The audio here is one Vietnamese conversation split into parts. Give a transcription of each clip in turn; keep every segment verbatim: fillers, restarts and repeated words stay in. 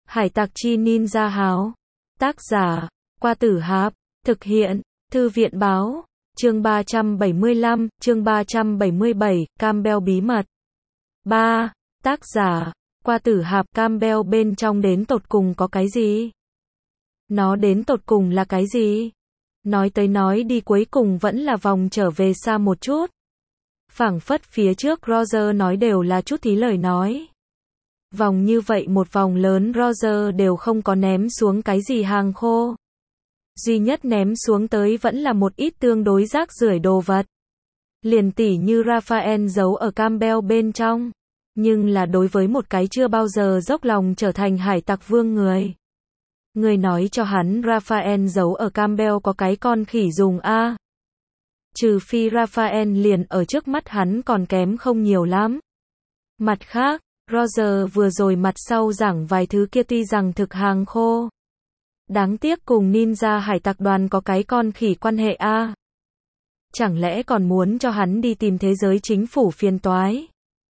Hải tặc chi ninja háo. Tác giả, Qua Tử Hạp. Thực hiện, Thư viện báo. Chương ba trăm bảy mươi lăm, chương ba trăm bảy mươi bảy, Campbell bí mật. ba. Tác giả, Qua Tử Hạp. Campbell bên trong đến tột cùng có cái gì? Nó đến tột cùng là cái gì? Nói tới nói đi cuối cùng vẫn là vòng trở về xa một chút. Phảng phất phía trước Roger nói đều là chút thí lời nói. Vòng như vậy một vòng lớn Roger đều không có ném xuống cái gì hàng khô. Duy nhất ném xuống tới vẫn là một ít tương đối rác rưởi đồ vật. Liền tỉ như Raphael giấu ở Campbell bên trong. Nhưng là đối với một cái chưa bao giờ dốc lòng trở thành hải tặc vương người. Người nói cho hắn Raphael giấu ở Campbell có cái con khỉ dùng a. Trừ phi Raphael liền ở trước mắt hắn còn kém không nhiều lắm. Mặt khác, Roger vừa rồi mặt sau giảng vài thứ kia tuy rằng thực hàng khô. Đáng tiếc cùng ninja hải tặc đoàn có cái con khỉ quan hệ a. Chẳng lẽ còn muốn cho hắn đi tìm thế giới chính phủ phiền toái?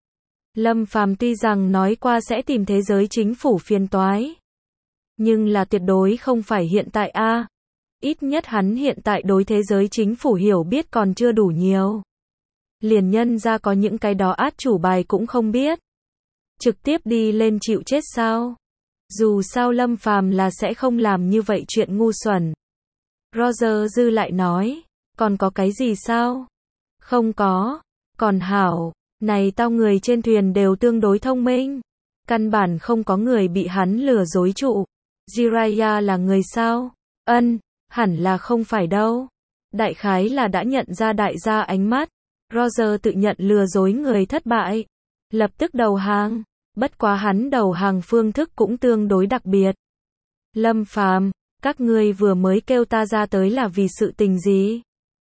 Lâm Phàm tuy rằng nói qua sẽ tìm thế giới chính phủ phiền toái. Nhưng là tuyệt đối không phải hiện tại a. Ít nhất hắn hiện tại đối thế giới chính phủ hiểu biết còn chưa đủ nhiều. Liền nhân ra có những cái đó át chủ bài cũng không biết. Trực tiếp đi lên chịu chết sao? Dù sao Lâm Phàm là sẽ không làm như vậy chuyện ngu xuẩn. Roger dư lại nói, còn có cái gì sao? Không có, còn hảo, này tao người trên thuyền đều tương đối thông minh. Căn bản không có người bị hắn lừa dối trụ. Jiraiya là người sao? Ân, hẳn là không phải đâu. Đại khái là đã nhận ra đại gia ánh mắt. Roger tự nhận lừa dối người thất bại. Lập tức đầu hàng. Bất quá hắn đầu hàng phương thức cũng tương đối đặc biệt. Lâm Phàm, các ngươi vừa mới kêu ta ra tới là vì sự tình gì?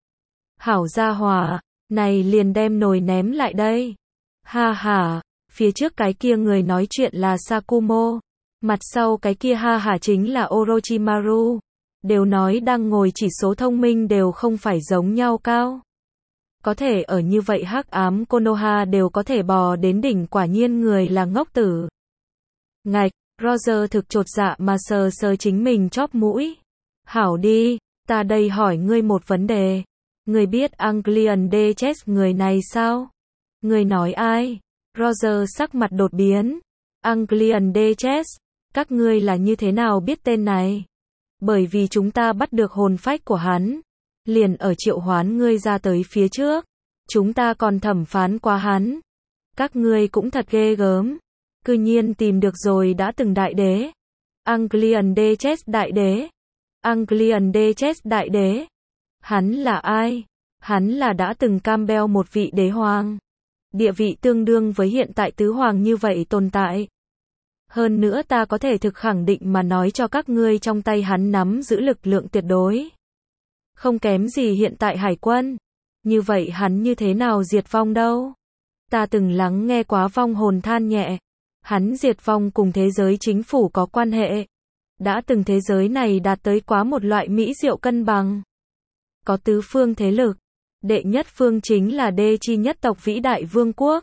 Hảo gia hỏa, này liền đem nồi ném lại đây. Ha ha, phía trước cái kia người nói chuyện là Sakumo. Mặt sau cái kia ha hả chính là Orochimaru. Đều nói đang ngồi chỉ số thông minh đều không phải giống nhau cao. Có thể ở như vậy hắc ám Konoha đều có thể bò đến đỉnh, quả nhiên người là ngốc tử. Ngạch, Roger thực chột dạ mà sờ sờ chính mình chóp mũi. Hảo đi, ta đây hỏi ngươi một vấn đề. Ngươi biết Anglian Deches người này sao? Ngươi nói ai? Roger sắc mặt đột biến. Anglian Deches, các ngươi là như thế nào biết tên này? Bởi vì chúng ta bắt được hồn phách của hắn. Liền ở triệu hoán ngươi ra tới phía trước. Chúng ta còn thẩm phán qua hắn. Các ngươi cũng thật ghê gớm. Cư nhiên tìm được rồi đã từng đại đế. Anglian Deches đại đế. Anglian Deches đại đế. Hắn là ai? Hắn là đã từng Campbell một vị đế hoàng. Địa vị tương đương với hiện tại tứ hoàng như vậy tồn tại. Hơn nữa ta có thể thực khẳng định mà nói cho các ngươi trong tay hắn nắm giữ lực lượng tuyệt đối. Không kém gì hiện tại hải quân. Như vậy hắn như thế nào diệt vong đâu? Ta từng lắng nghe quá vong hồn than nhẹ. Hắn diệt vong cùng thế giới chính phủ có quan hệ. Đã từng thế giới này đạt tới quá một loại mỹ diệu cân bằng. Có tứ phương thế lực. Đệ nhất phương chính là đê chi nhất tộc vĩ đại vương quốc.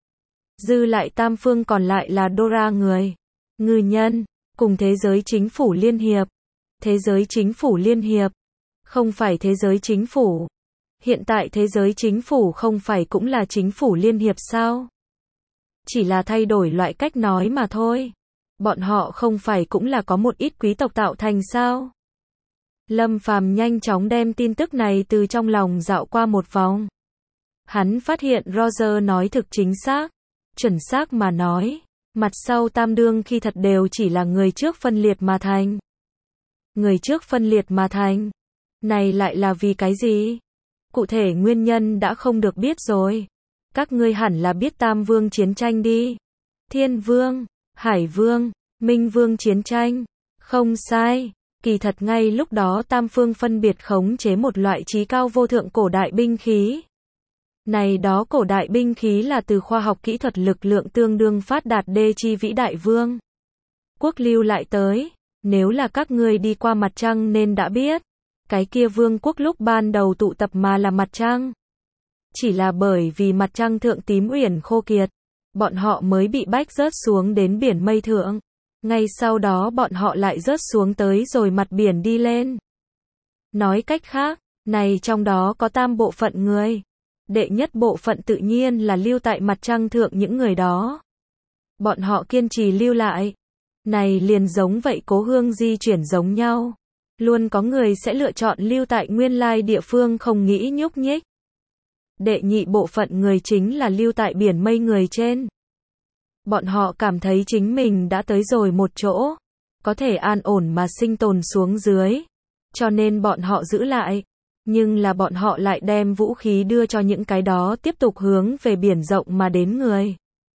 Dư lại tam phương còn lại là Dora người. Ngư nhân. Cùng thế giới chính phủ liên hiệp. Thế giới chính phủ liên hiệp. Không phải thế giới chính phủ. Hiện tại thế giới chính phủ không phải cũng là chính phủ liên hiệp sao? Chỉ là thay đổi loại cách nói mà thôi. Bọn họ không phải cũng là có một ít quý tộc tạo thành sao? Lâm Phàm nhanh chóng đem tin tức này từ trong lòng dạo qua một vòng. Hắn phát hiện Roger nói thực chính xác. Chuẩn xác mà nói. Mặt sau tam đương khi thật đều chỉ là người trước phân liệt mà thành. Người trước phân liệt mà thành. Này lại là vì cái gì? Cụ thể nguyên nhân đã không được biết rồi. Các ngươi hẳn là biết Tam Vương chiến tranh đi. Thiên Vương, Hải Vương, Minh Vương chiến tranh. Không sai. Kỳ thật ngay lúc đó Tam Phương phân biệt khống chế một loại trí cao vô thượng cổ đại binh khí. Này đó cổ đại binh khí là từ khoa học kỹ thuật lực lượng tương đương phát đạt đê chi vĩ đại vương quốc lưu lại tới. Nếu là các ngươi đi qua mặt trăng nên đã biết. Cái kia vương quốc lúc ban đầu tụ tập mà là mặt trăng. Chỉ là bởi vì mặt trăng thượng tím uyển khô kiệt. Bọn họ mới bị bách rớt xuống đến biển mây thượng. Ngay sau đó bọn họ lại rớt xuống tới rồi mặt biển đi lên. Nói cách khác, này trong đó có tam bộ phận người. Đệ nhất bộ phận tự nhiên là lưu tại mặt trăng thượng những người đó. Bọn họ kiên trì lưu lại. Này liền giống vậy Cố Hương di chuyển giống nhau. Luôn có người sẽ lựa chọn lưu tại nguyên lai địa phương không nghĩ nhúc nhích. Đệ nhị bộ phận người chính là lưu tại biển mây người trên. Bọn họ cảm thấy chính mình đã tới rồi một chỗ, có thể an ổn mà sinh tồn xuống dưới. Cho nên bọn họ giữ lại. Nhưng là bọn họ lại đem vũ khí đưa cho những cái đó tiếp tục hướng về biển rộng mà đến người.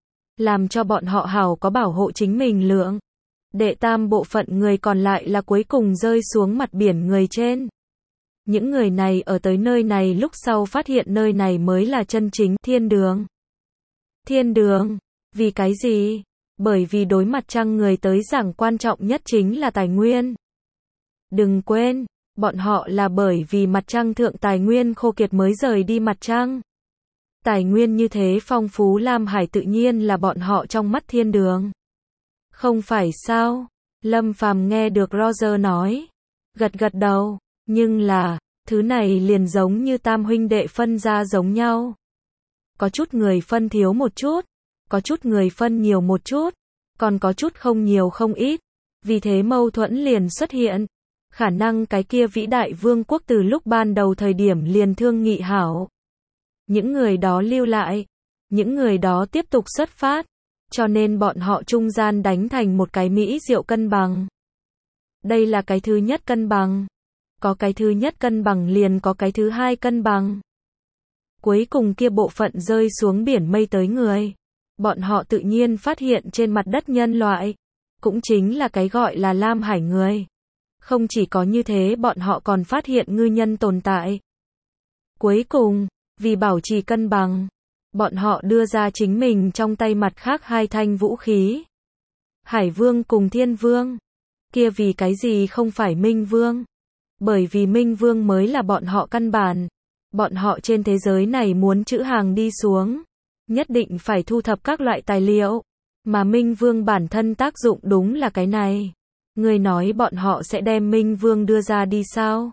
Làm cho bọn họ hảo có bảo hộ chính mình lượng. Đệ tam bộ phận người còn lại là cuối cùng rơi xuống mặt biển người trên. Những người này ở tới nơi này lúc sau phát hiện nơi này mới là chân chính thiên đường. Thiên đường, vì cái gì? Bởi vì đối mặt trăng người tới giảng quan trọng nhất chính là tài nguyên. Đừng quên, bọn họ là bởi vì mặt trăng thượng tài nguyên khô kiệt mới rời đi mặt trăng. Tài nguyên như thế phong phú Lam Hải tự nhiên là bọn họ trong mắt thiên đường. Không phải sao? Lâm Phàm nghe được Roger nói. Gật gật đầu, nhưng là, thứ này liền giống như tam huynh đệ phân ra giống nhau. Có chút người phân thiếu một chút, có chút người phân nhiều một chút, còn có chút không nhiều không ít. Vì thế mâu thuẫn liền xuất hiện. Khả năng cái kia vĩ đại vương quốc từ lúc ban đầu thời điểm liền thương nghị hảo. Những người đó lưu lại, những người đó tiếp tục xuất phát, cho nên bọn họ trung gian đánh thành một cái mỹ diệu cân bằng. Đây là cái thứ nhất cân bằng. Có cái thứ nhất cân bằng liền có cái thứ hai cân bằng. Cuối cùng kia bộ phận rơi xuống biển mây tới người. Bọn họ tự nhiên phát hiện trên mặt đất nhân loại. Cũng chính là cái gọi là Lam Hải người. Không chỉ có như thế bọn họ còn phát hiện ngư nhân tồn tại. Cuối cùng, vì bảo trì cân bằng, bọn họ đưa ra chính mình trong tay mặt khác hai thanh vũ khí. Hải Vương cùng Thiên Vương. Kia vì cái gì không phải Minh Vương? Bởi vì Minh Vương mới là bọn họ căn bản. Bọn họ trên thế giới này muốn trữ hàng đi xuống, nhất định phải thu thập các loại tài liệu. Mà Minh Vương bản thân tác dụng đúng là cái này. Người nói bọn họ sẽ đem Minh Vương đưa ra đi sao?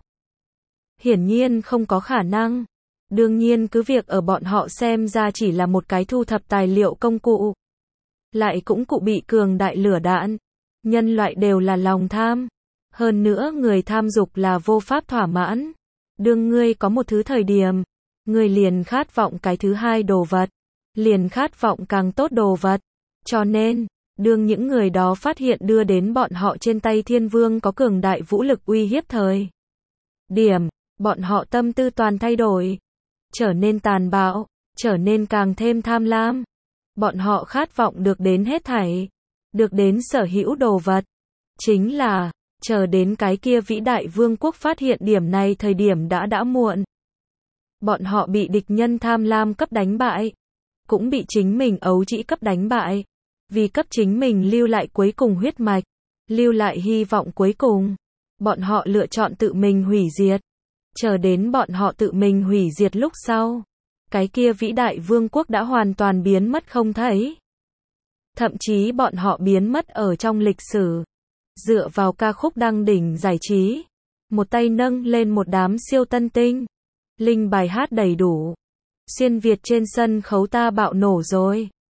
Hiển nhiên không có khả năng. Đương nhiên cứ việc ở bọn họ xem ra chỉ là một cái thu thập tài liệu công cụ. Lại cũng cụ bị cường đại lửa đạn. Nhân loại đều là lòng tham. Hơn nữa người tham dục là vô pháp thỏa mãn. Đương ngươi có một thứ thời điểm, ngươi liền khát vọng cái thứ hai đồ vật. Liền khát vọng càng tốt đồ vật. Cho nên, đương những người đó phát hiện đưa đến bọn họ trên tay Thiên Vương có cường đại vũ lực uy hiếp thời điểm, bọn họ tâm tư toàn thay đổi. Trở nên tàn bạo, trở nên càng thêm tham lam. Bọn họ khát vọng được đến hết thảy, được đến sở hữu đồ vật. Chính là, chờ đến cái kia vĩ đại vương quốc phát hiện điểm này thời điểm đã đã muộn. Bọn họ bị địch nhân tham lam cấp đánh bại, cũng bị chính mình ấu trĩ cấp đánh bại. Vì cấp chính mình lưu lại cuối cùng huyết mạch, lưu lại hy vọng cuối cùng, bọn họ lựa chọn tự mình hủy diệt. Chờ đến bọn họ tự mình hủy diệt lúc sau, cái kia vĩ đại vương quốc đã hoàn toàn biến mất không thấy. Thậm chí bọn họ biến mất ở trong lịch sử. Dựa vào ca khúc đăng đỉnh giải trí, một tay nâng lên một đám siêu tân tinh, linh bài hát đầy đủ. Xuyên Việt trên sân khấu ta bạo nổ rồi.